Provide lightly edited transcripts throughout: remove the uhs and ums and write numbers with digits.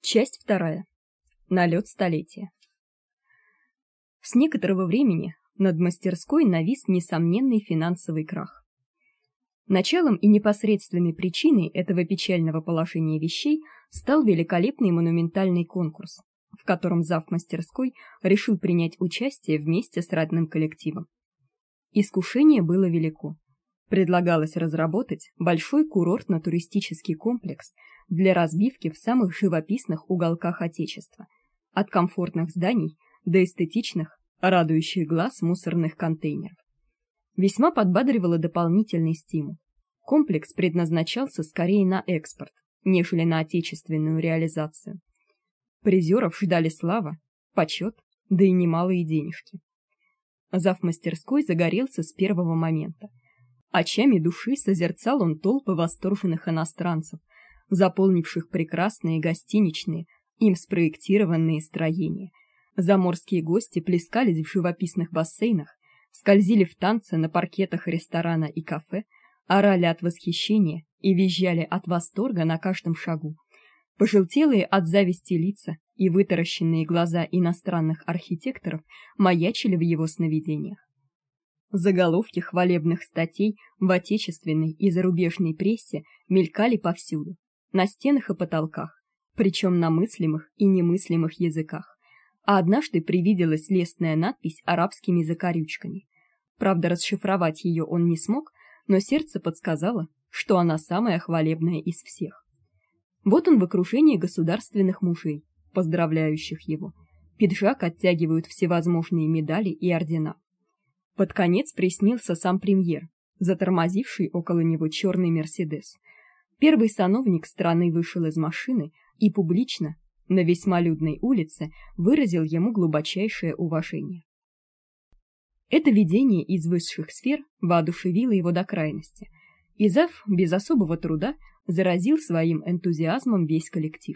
Часть вторая. Налет столетия. С некоторого времени над мастерской навис несомненный финансовый крах. Началом и непосредственной причиной этого печального положения вещей стал великолепный монументальный конкурс, в котором зав. Мастерской решил принять участие вместе с родным коллективом. Искушение было велико. Предлагалось разработать большой курортно-туристический комплекс для разбивки в самых живописных уголках отечества, от комфортных зданий до эстетичных, радующих глаз мусорных контейнеров. Весьма подбадривало дополнительный стимул. Комплекс предназначался скорее на экспорт, нежели на отечественную реализацию. Призеров ждали слава, почет, да и немалые денежки. Зав. Мастерской загорелся с первого момента. Очами души созерцал он толпы восторженных иностранцев, заполнивших прекрасные гостиничные, им спроектированные строения. Заморские гости плескались в живописных бассейнах, скользили в танце на паркетах ресторана и кафе, орали от восхищения и визжали от восторга на каждом шагу. Пожелтелые от зависти лица и вытаращенные глаза иностранных архитекторов маячили в его сновидениях. Заголовки хвалебных статей в отечественной и зарубежной прессе мелькали повсюду, на стенах и потолках, причем на мыслимых и немыслимых языках. А однажды привиделась лестная надпись арабскими закорючками. Правда, расшифровать ее он не смог, но сердце подсказало, что она самая хвалебная из всех. Вот он в окружении государственных мужей, поздравляющих его. Пиджак оттягивают всевозможные медали и ордена. Под конец приснился сам премьер, затормозивший около него черный Мерседес. Первый сановник страны вышел из машины и публично, на весьма людной улице, выразил ему глубочайшее уважение. Это видение из высших сфер воодушевило его до крайности, и зав. Без особого труда заразил своим энтузиазмом весь коллектив.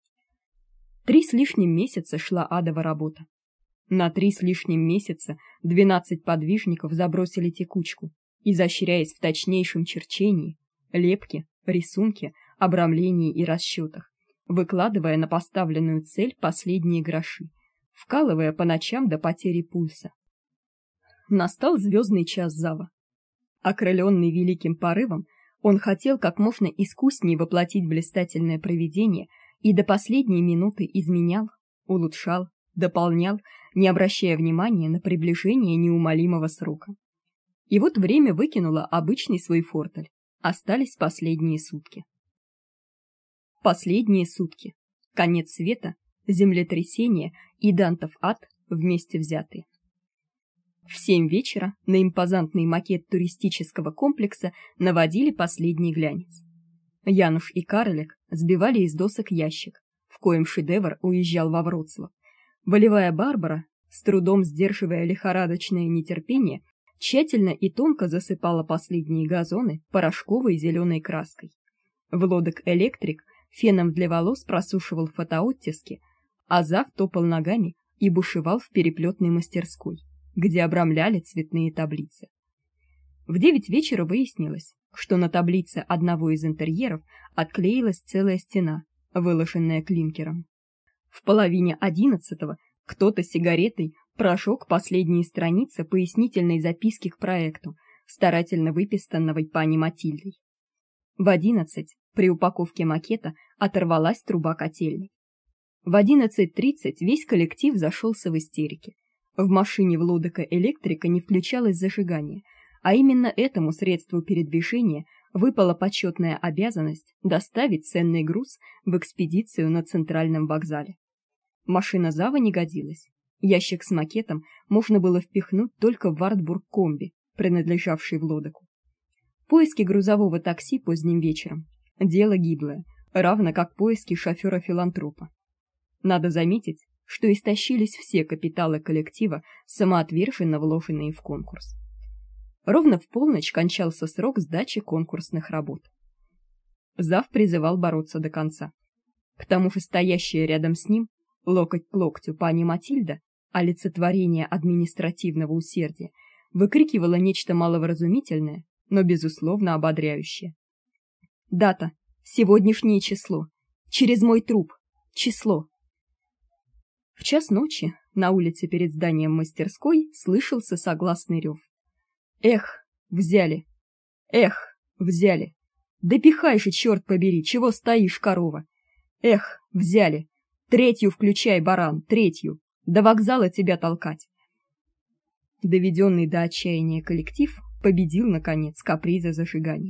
3 с лишним месяца шла адова работа. На 3 с лишним месяца 12 подвижников забросили текучку, изощряясь в точнейшем черчении, лепке, рисунке, обрамлении и расчетах, выкладывая на поставленную цель последние гроши, вкалывая по ночам до потери пульса. Настал звездный час зава. Окрыленный великим порывом, он хотел как можно искуснее воплотить блистательное провидение и до последней минуты изменял, улучшал, дополнял, не обращая внимания на приближение неумолимого срока. И вот время выкинуло обычный свой фортель. Остались последние сутки. Последние сутки. Конец света, землетрясение и Дантов ад вместе взятые. В 7 вечера на импозантный макет туристического комплекса наводили последний глянец. Януш и Карлик сбивали из досок ящик, в коем шедевр уезжал во Вроцлав. Волевая Барбара, с трудом сдерживая лихорадочное нетерпение, тщательно и тонко засыпала последние газоны порошковой зеленой краской. Влодок-электрик феном для волос просушивал фотооттиски, а зав топал ногами и бушевал в переплетной мастерской, где обрамляли цветные таблицы. В 9 вечера выяснилось, что на таблице одного из интерьеров отклеилась целая стена, выложенная клинкером. В половине 11-го кто-то сигаретой прожег последние страницы пояснительной записки к проекту, старательно выписанной пани Матильдой. В 11 при упаковке макета оторвалась труба котельной. В 11:30 весь коллектив зашелся в истерике. В машине Влодока-электрика не включалось зажигание, а именно этому средству передвижения выпала почетная обязанность доставить ценный груз в экспедицию на центральном вокзале. Машина зава не годилась. Ящик с макетом можно было впихнуть только в Вартбург-комби, принадлежавший Влодоку. Поиски грузового такси поздним вечером — дело гиблое, равно как поиски шофера-филантропа. Надо заметить, что истощились все капиталы коллектива, самоотверженно вложенные в конкурс. Ровно в полночь кончался срок сдачи конкурсных работ. Зав призывал бороться до конца. К тому же стоящая рядом с ним, локоть к локтю пани Матильда, олицетворение административного усердия, выкрикивала нечто маловразумительное, но безусловно ободряющее. Дата: сегодняшнее число. Через мой труп. число. В час ночи на улице перед зданием мастерской слышался согласный рев. Эх, взяли. Эх, взяли. Да пихай же, черт побери, чего стоишь, корова? Эх, взяли. Третью включай, баран, третью. До вокзала тебя толкать. Доведенный до отчаяния коллектив победил наконец капризы зажигания.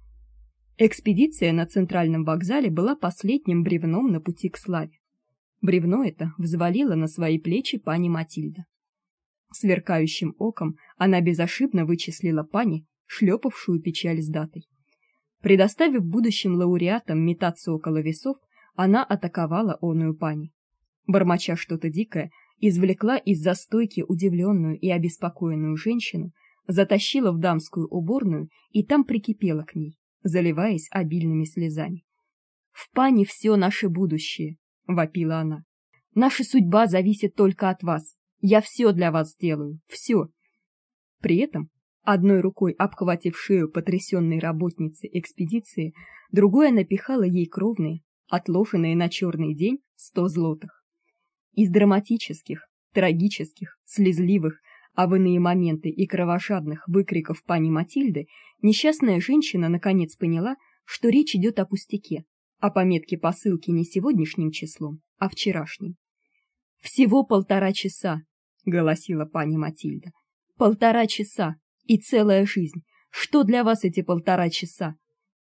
Экспедиция на центральном вокзале была последним бревном на пути к славе. Бревно это взвалила на свои плечи пани Матильда. Сверкающим оком она безошибно вычислила пани, шлепавшую печаль с датой. Предоставив будущим лауреатам метаться около весов, она атаковала оную пани. Бормоча что-то дикое, извлекла из-за стойки удивленную и обеспокоенную женщину, затащила в дамскую уборную и там прикипела к ней, заливаясь обильными слезами. «В пани все наше будущее!» — вопила она. «Наша судьба зависит только от вас. Я все для вас сделаю, все!» При этом, одной рукой обхватив шею потрясенной работницы экспедиции, другой она пихала ей кровные, отложенные на черный день 100 злотых. Из драматических, трагических, слезливых, а в иные моменты и кровожадных выкриков пани Матильды несчастная женщина наконец поняла, что речь идет о пустяке, о пометке посылки не сегодняшним числом, а вчерашним. «Всего 1,5 часа», — голосила пани Матильда. 1,5 часа и целая жизнь. Что для вас эти 1,5 часа?»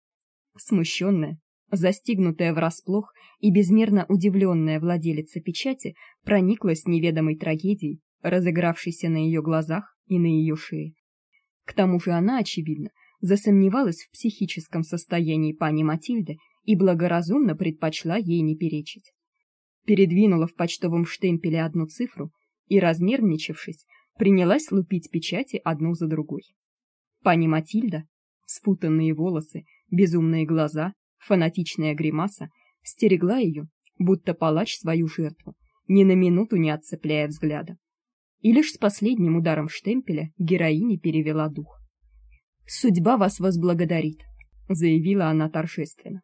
Смущенная, застигнутая врасплох и безмерно удивленная владелица печати прониклась неведомой трагедией, разыгравшейся на ее глазах и на ее шее. К тому же она, очевидно, засомневалась в психическом состоянии пани Матильды и благоразумно предпочла ей не перечить. Передвинула в почтовом штемпеле одну цифру и, разнервничавшись, принялась лупить печати одну за другой. Пани Матильда, спутанные волосы, безумные глаза, фанатичная гримаса, стерегла ее, будто палач свою жертву, ни на минуту не отцепляя взгляда. И лишь с последним ударом штемпеля героиня перевела дух. «Судьба вас возблагодарит», — заявила она торжественно.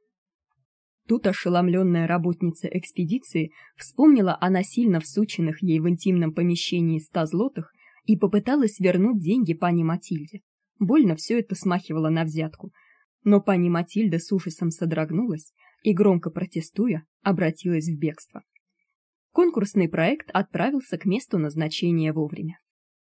Тут ошеломленная работница экспедиции вспомнила о насильно всученных ей в интимном помещении 100 злотых и попыталась вернуть деньги пани Матильде. Больно все это смахивало на взятку, но пани Матильда с ужасом содрогнулась и, громко протестуя, обратилась в бегство. Конкурсный проект отправился к месту назначения вовремя.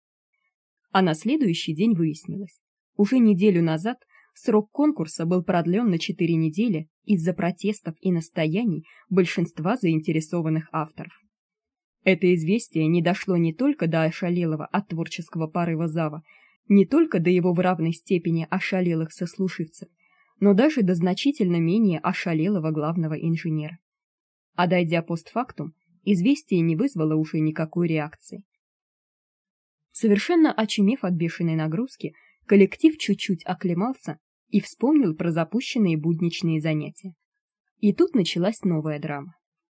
А на следующий день выяснилось, уже неделю назад срок конкурса был продлен на 4 недели из-за протестов и настояний большинства заинтересованных авторов. Это известие не дошло не только до ошалелого от творческого порыва зава, не только до его в равной степени ошалелых сослуживцев, но даже до значительно менее ошалелого главного инженера. А дойдя постфактум, известие не вызвало уже никакой реакции. Совершенно очумев от бешеной нагрузки, коллектив чуть-чуть оклемался и вспомнил про запущенные будничные занятия. И тут началась новая драма.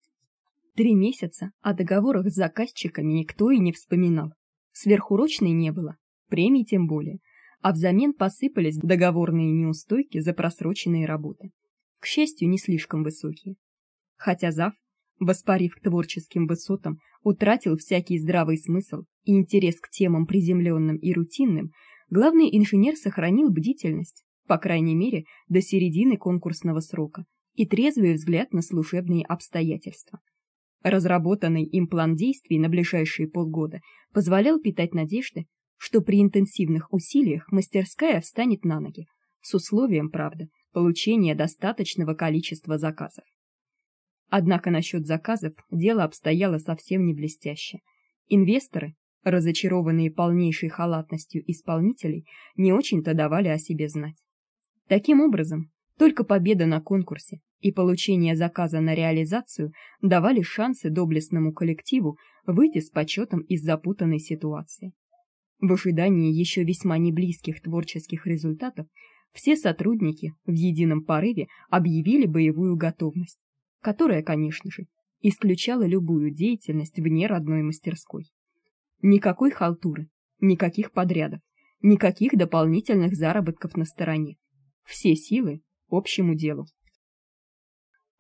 3 месяца о договорах с заказчиками никто и не вспоминал. Сверхурочной не было, премий тем более, а взамен посыпались договорные неустойки за просроченные работы. К счастью, не слишком высокие. Хотя зав, воспарив к творческим высотам, утратил всякий здравый смысл и интерес к темам приземленным и рутинным, главный инженер сохранил бдительность, по крайней мере, до середины конкурсного срока, и трезвый взгляд на служебные обстоятельства. Разработанный им план действий на ближайшие полгода позволял питать надежды, что при интенсивных усилиях мастерская встанет на ноги, с условием, правда, получения достаточного количества заказов. Однако насчет заказов дело обстояло совсем не блестяще. Инвесторы, разочарованные полнейшей халатностью исполнителей, не очень-то давали о себе знать. Таким образом, только победа на конкурсе и получение заказа на реализацию давали шансы доблестному коллективу выйти с почетом из запутанной ситуации. В ожидании еще весьма неблизких творческих результатов все сотрудники в едином порыве объявили боевую готовность, которая, конечно же, исключала любую деятельность вне родной мастерской. Никакой халтуры, никаких подрядов, никаких дополнительных заработков на стороне. Все силы общему делу.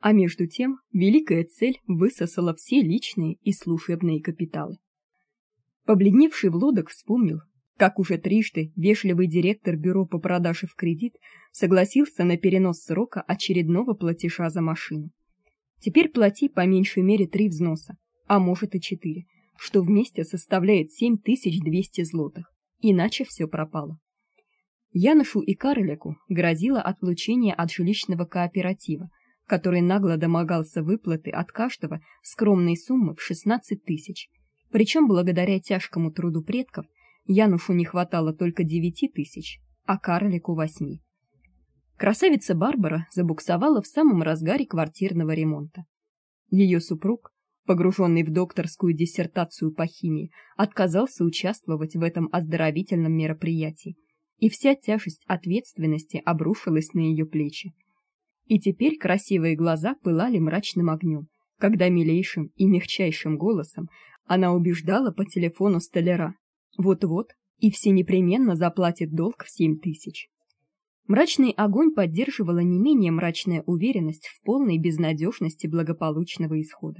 А между тем великая цель высосала все личные и служебные капиталы. Побледневший Влодок вспомнил, как уже трижды вежливый директор бюро по продаже в кредит согласился на перенос срока очередного платежа за машину. Теперь плати по меньшей мере 3 взноса, а может и 4, что вместе составляет 7200 злотых. Иначе все пропало. Яношу и Карлику грозило отлучение от жилищного кооператива, который нагло домогался выплаты от каждого скромной суммы в 16 тысяч. Причем благодаря тяжкому труду предков Янушу не хватало только 9 тысяч, а Карлику 8. Красавица Барбара забуксовала в самом разгаре квартирного ремонта. Ее супруг, погруженный в докторскую диссертацию по химии, отказался участвовать в этом оздоровительном мероприятии, и вся тяжесть ответственности обрушилась на ее плечи. И теперь красивые глаза пылали мрачным огнем, когда милейшим и мягчайшим голосом она убеждала по телефону столяра: вот-вот и все непременно заплатит долг в 7 тысяч. Мрачный огонь поддерживала не менее мрачная уверенность в полной безнадежности благополучного исхода.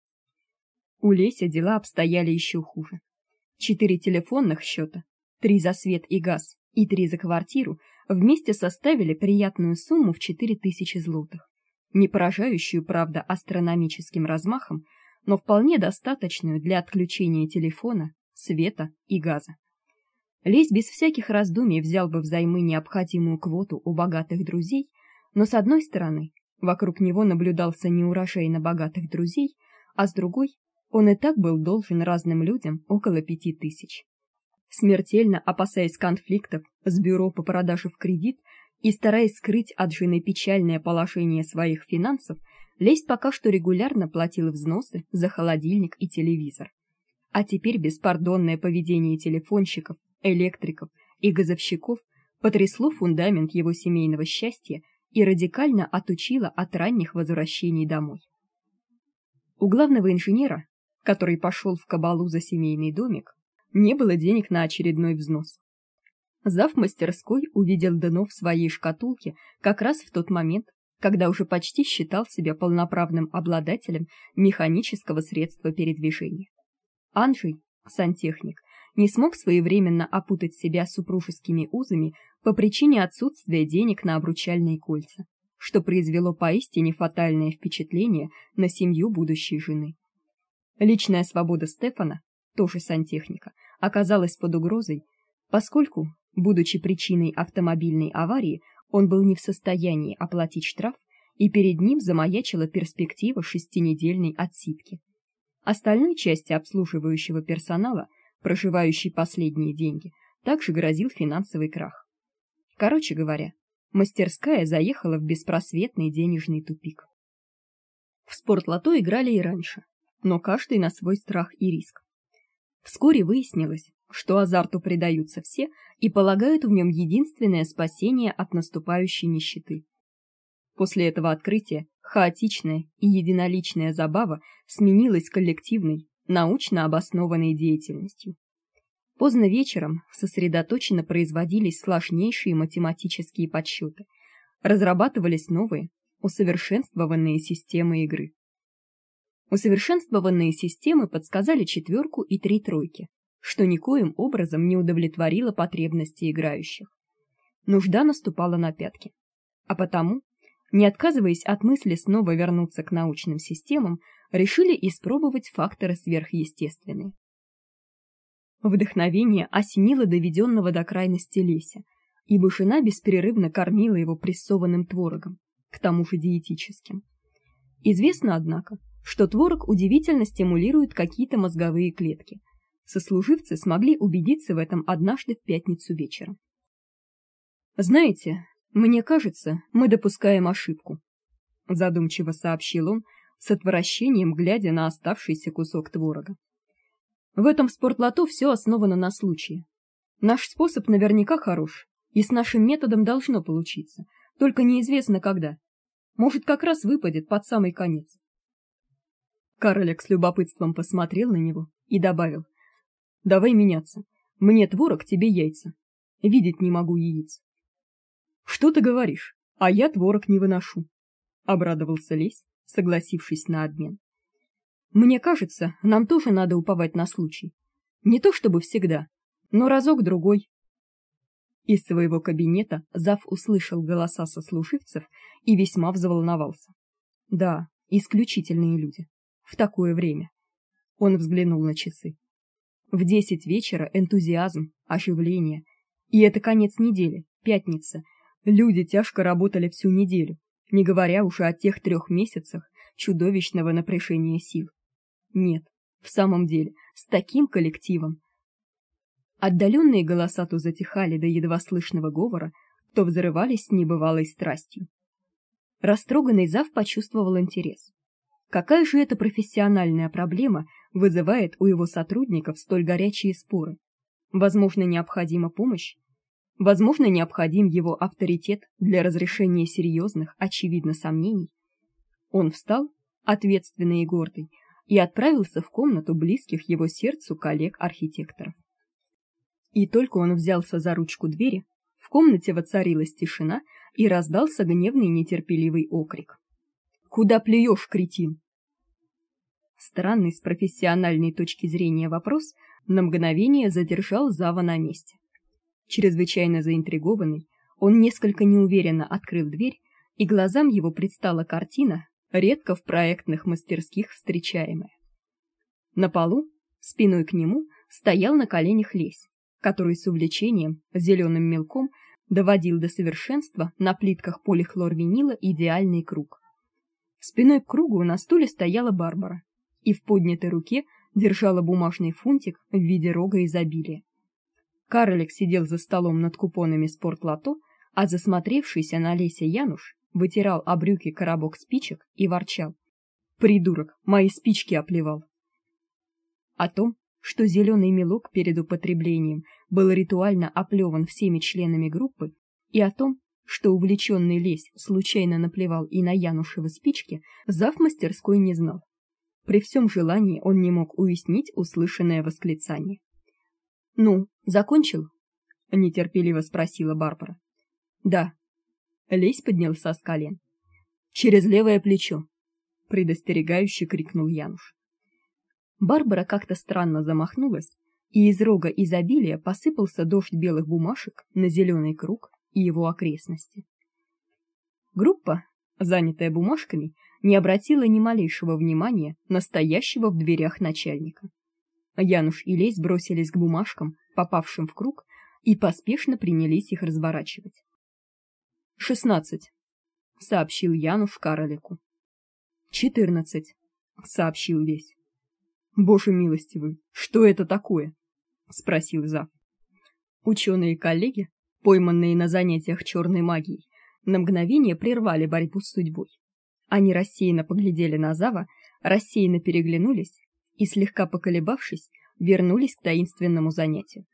У Леся дела обстояли еще хуже. 4 телефонных счета, 3 за свет и газ и 3 за квартиру вместе составили приятную сумму в 4000 злотых, не поражающую, правда, астрономическим размахом, но вполне достаточную для отключения телефона, света и газа. Лесь без всяких раздумий взял бы взаймы необходимую квоту у богатых друзей, но с одной стороны, вокруг него наблюдался неурожай на богатых друзей, а с другой, он и так был должен разным людям около 5000. Смертельно опасаясь конфликтов с бюро по продаже в кредит и стараясь скрыть от жены печальное положение своих финансов, Лесь пока что регулярно платил взносы за холодильник и телевизор. А теперь беспардонное поведение телефонщиков, электриков и газовщиков потрясло фундамент его семейного счастья и радикально отучило от ранних возвращений домой. У главного инженера, который пошел в кабалу за семейный домик, не было денег на очередной взнос. Зав мастерской увидел дно в своей шкатулке как раз в тот момент, когда уже почти считал себя полноправным обладателем механического средства передвижения. Анджей, сантехник, не смог своевременно опутать себя супружескими узами по причине отсутствия денег на обручальные кольца, что произвело поистине фатальное впечатление на семью будущей жены. Личная свобода Стефана, тоже сантехника, оказалась под угрозой, поскольку, будучи причиной автомобильной аварии, он был не в состоянии оплатить штраф, и перед ним замаячила перспектива 6-недельной отсидки. Остальной части обслуживающего персонала, проживающей последние деньги, также грозил финансовый крах. Короче говоря, мастерская заехала в беспросветный денежный тупик. В спортлото играли и раньше, но каждый на свой страх и риск. Вскоре выяснилось, что азарту предаются все и полагают в нем единственное спасение от наступающей нищеты. После этого открытия хаотичная и единоличная забава сменилась коллективной, научно обоснованной деятельностью. Поздно вечером сосредоточенно производились сложнейшие математические подсчеты, разрабатывались новые, усовершенствованные системы игры. Усовершенствованные системы подсказали 4 и 3 тройки, что никоим образом не удовлетворило потребности играющих. Нужда наступала на пятки. А потому, не отказываясь от мысли снова вернуться к научным системам, решили испробовать факторы сверхъестественные. Вдохновение осенило доведенного до крайности Леся, ибо жена беспрерывно кормила его прессованным творогом, к тому же диетическим. Известно, однако, что творог удивительно стимулирует какие-то мозговые клетки. Сослуживцы смогли убедиться в этом однажды в пятницу вечером. «Знаете, мне кажется, мы допускаем ошибку», — задумчиво сообщил он, с отвращением глядя на оставшийся кусок творога. «В этом спортлото все основано на случае. Наш способ наверняка хорош, и с нашим методом должно получиться, только неизвестно когда. Может, как раз выпадет под самый конец». Карлик с любопытством посмотрел на него и добавил: «Давай меняться. Мне творог, тебе яйца. Видеть не могу яиц». «Что ты говоришь? А я творог не выношу», — обрадовался Лесь согласившись на обмен. Мне кажется, нам тоже надо уповать на случай. Не то чтобы всегда, но разок-другой. Из своего кабинета зав услышал голоса сослуживцев и весьма взволновался. Да, исключительные люди. В такое время. Он взглянул на часы. В 10 вечера энтузиазм, оживление. И это конец недели, пятница. Люди тяжко работали всю неделю, не говоря уже о тех 3 месяцах чудовищного напряжения сил. Нет, в самом деле, с таким коллективом. Отдаленные голоса то затихали до едва слышного говора, то взрывались с небывалой страстью. Растроганный зав почувствовал интерес. Какая же это профессиональная проблема вызывает у его сотрудников столь горячие споры? Возможно, необходима помощь? Возможно, необходим его авторитет для разрешения серьезных, очевидно, сомнений? Он встал, ответственный и гордый, и отправился в комнату близких его сердцу коллег-архитекторов. И только он взялся за ручку двери, в комнате воцарилась тишина и раздался гневный нетерпеливый окрик. «Куда плюешь, кретин?» Странный с профессиональной точки зрения вопрос на мгновение задержал зава на месте. Чрезвычайно заинтригованный, он несколько неуверенно открыл дверь, и глазам его предстала картина, редко в проектных мастерских встречаемая. На полу, спиной к нему, стоял на коленях Лесь, который с увлечением, зеленым мелком, доводил до совершенства на плитках полихлорвинила идеальный круг. Спиной к кругу на стуле стояла Барбара и в поднятой руке держала бумажный фунтик в виде рога изобилия. Карлик сидел за столом над купонами спортлото, а засмотревшийся на Леся Януш вытирал об брюки коробок спичек и ворчал: «Придурок, мои спички оплевал». О том, что зеленый мелок перед употреблением был ритуально оплеван всеми членами группы, и о том, что увлеченный Лесь случайно наплевал и на Янушевы спички, зав мастерской не знал. При всем желании он не мог уяснить услышанное восклицание. «Ну, закончил?» — нетерпеливо спросила Барбара. «Да». Лесь поднялся с колен. «Через левое плечо!» — предостерегающе крикнул Януш. Барбара как-то странно замахнулась, и из рога изобилия посыпался дождь белых бумажек на зеленый круг и его окрестности. Группа, занятая бумажками, не обратила ни малейшего внимания на стоящего в дверях начальника. Януш и Лесь бросились к бумажкам, попавшим в круг, и поспешно принялись их разворачивать. 16, сообщил Януш Карлику. 14, сообщил Лесь. Боже милостивый, что это такое? Спросил зав. Ученые-коллеги, пойманные на занятиях черной магией, на мгновение прервали борьбу с судьбой. Они рассеянно поглядели на зава, рассеянно переглянулись и, слегка поколебавшись, вернулись к таинственному занятию.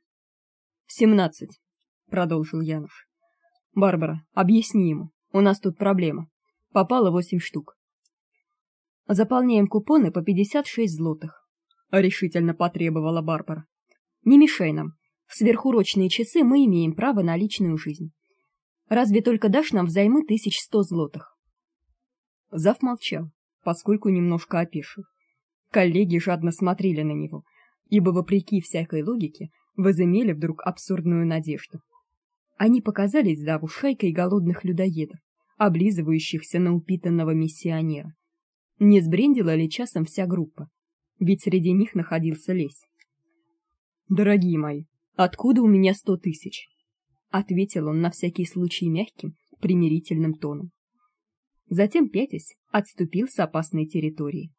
17, продолжил Януш. Барбара, объясни ему, у нас тут проблема. Попало 8 штук. Заполняем купоны по 56 злотых, решительно потребовала Барбара. Не мешай нам. В сверхурочные часы мы имеем право на личную жизнь. Разве только дашь нам взаймы 1100 злотых? Зав молчал, поскольку немножко опешил. Коллеги жадно смотрели на него, ибо вопреки всякой логике возымели вдруг абсурдную надежду. Они показались Заву шайкой голодных людоедов, облизывающихся на упитанного миссионера. Не сбрендила ли часом вся группа? Ведь среди них находился Лесь. «Дорогие мои, откуда у меня 100 000?» — ответил он на всякий случай мягким, примирительным тоном. Затем, пятясь, отступил с опасной территории.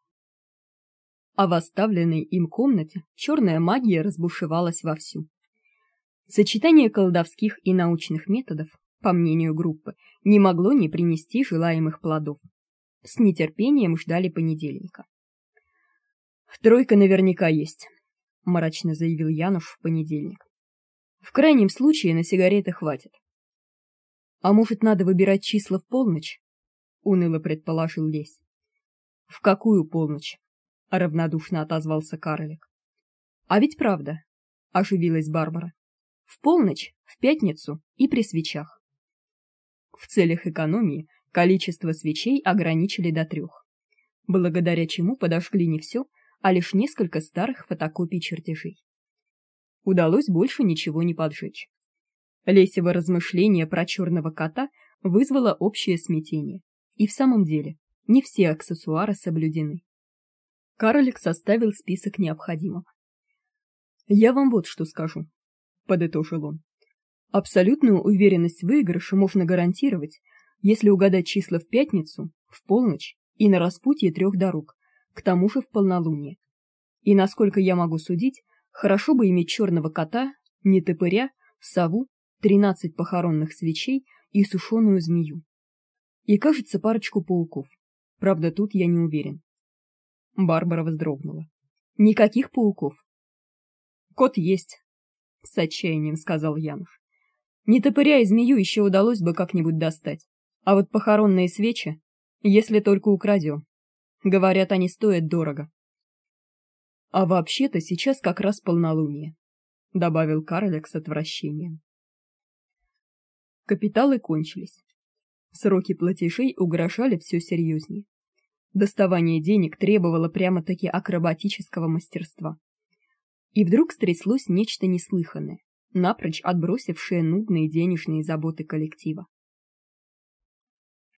А в оставленной им комнате черная магия разбушевалась вовсю. Сочетание колдовских и научных методов, по мнению группы, не могло не принести желаемых плодов. С нетерпением ждали понедельника. «Тройка наверняка есть», — мрачно заявил Януш в понедельник. «В крайнем случае на сигареты хватит». «А может, надо выбирать числа в полночь?» — уныло предположил Лесь. «В какую полночь?» — равнодушно отозвался Карлик. «А ведь правда», — оживилась Барбара. «В полночь, в пятницу и при свечах». В целях экономии количество свечей ограничили до 3. благодаря чему подожгли не все, а лишь несколько старых фотокопий чертежей. Удалось больше ничего не поджечь. Лесево размышление про черного кота вызвало общее смятение. И в самом деле, не все аксессуары соблюдены. Карлик составил список необходимого. «Я вам вот что скажу», — подытожил он. «Абсолютную уверенность в выигрыше можно гарантировать, если угадать числа в пятницу, в полночь и на распутье 3 дорог, к тому же в полнолуние. И, насколько я могу судить, хорошо бы иметь черного кота, нетопыря, сову, 13 похоронных свечей и сушеную змею. И, кажется, парочку пауков. Правда, тут я не уверен». Барбара вздрогнула. «Никаких пауков». «Кот есть», — с отчаянием сказал Януш. «Нетопыря и змею еще удалось бы как-нибудь достать. А вот похоронные свечи, если только украдем. Говорят, они стоят дорого». «А вообще-то сейчас как раз полнолуние», — добавил Карлик с отвращением. Капиталы кончились. Сроки платежей угрожали все серьезнее. Доставание денег требовало прямо-таки акробатического мастерства. И вдруг стряслось нечто неслыханное, напрочь отбросившее нудные денежные заботы коллектива.